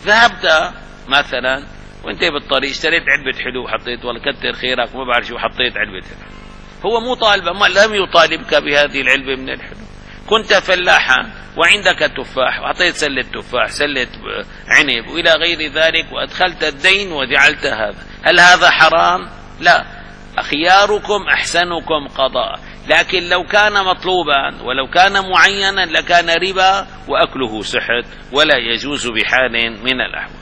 ذهبت مثلا وانت بالطريق اشتريت علبة حلو حطيت، ولا كتر خيرك ما بعرف شو حطيت علبة حلو، هو مو طالب، ما لم يطالبك بهذه العلبة من الحلو. كنت فلاحا وعندك تفاح وحطيت سلة تفاح سلة عنب وإلى غير ذلك وأدخلت الدين وجعلت هذا، هل هذا حرام؟ لا، خياركم أحسنكم قضاء. لكن لو كان مطلوبا ولو كان معينا لكان ربا وأكله سحت ولا يجوز بحال من الأحوال.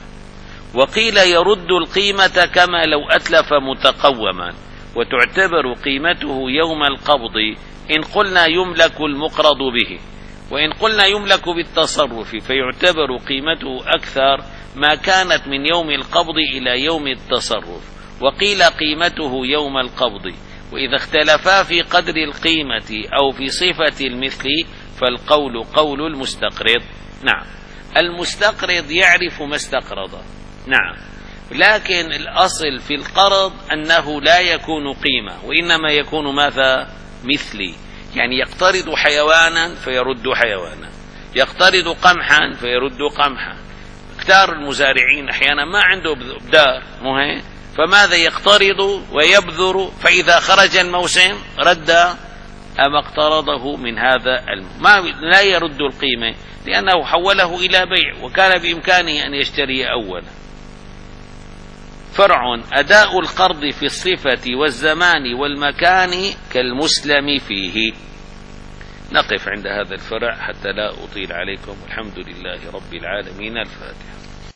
وقيل يرد القيمة كما لو أتلف متقوما، وتعتبر قيمته يوم القبض إن قلنا يملك المقرض به، وإن قلنا يملك بالتصرف فيعتبر قيمته أكثر ما كانت من يوم القبض إلى يوم التصرف. وقيل قيمته يوم القبض. وإذا اختلفا في قدر القيمة أو في صفة المثل فالقول قول المستقرض. نعم، المستقرض يعرف ما استقرض. نعم، لكن الأصل في القرض أنه لا يكون قيمة، وإنما يكون ماذا؟ مثلي، يعني يقترض حيوانا فيرد حيوانا، يقترض قمحا فيرد قمحا. كتار المزارعين أحيانا ما عنده بدار مهي، فماذا؟ يقترض ويبذر، فإذا خرج الموسم رد أما اقترضه من هذا الماء، ما لا يرد القيمة لأنه حوله إلى بيع، وكان بإمكانه أن يشتري أولا. فرع: أداء القرض في الصفة والزمان والمكان كالمسلم فيه. نقف عند هذا الفرع حتى لا أطيل عليكم، والحمد لله رب العالمين. الفاتحة.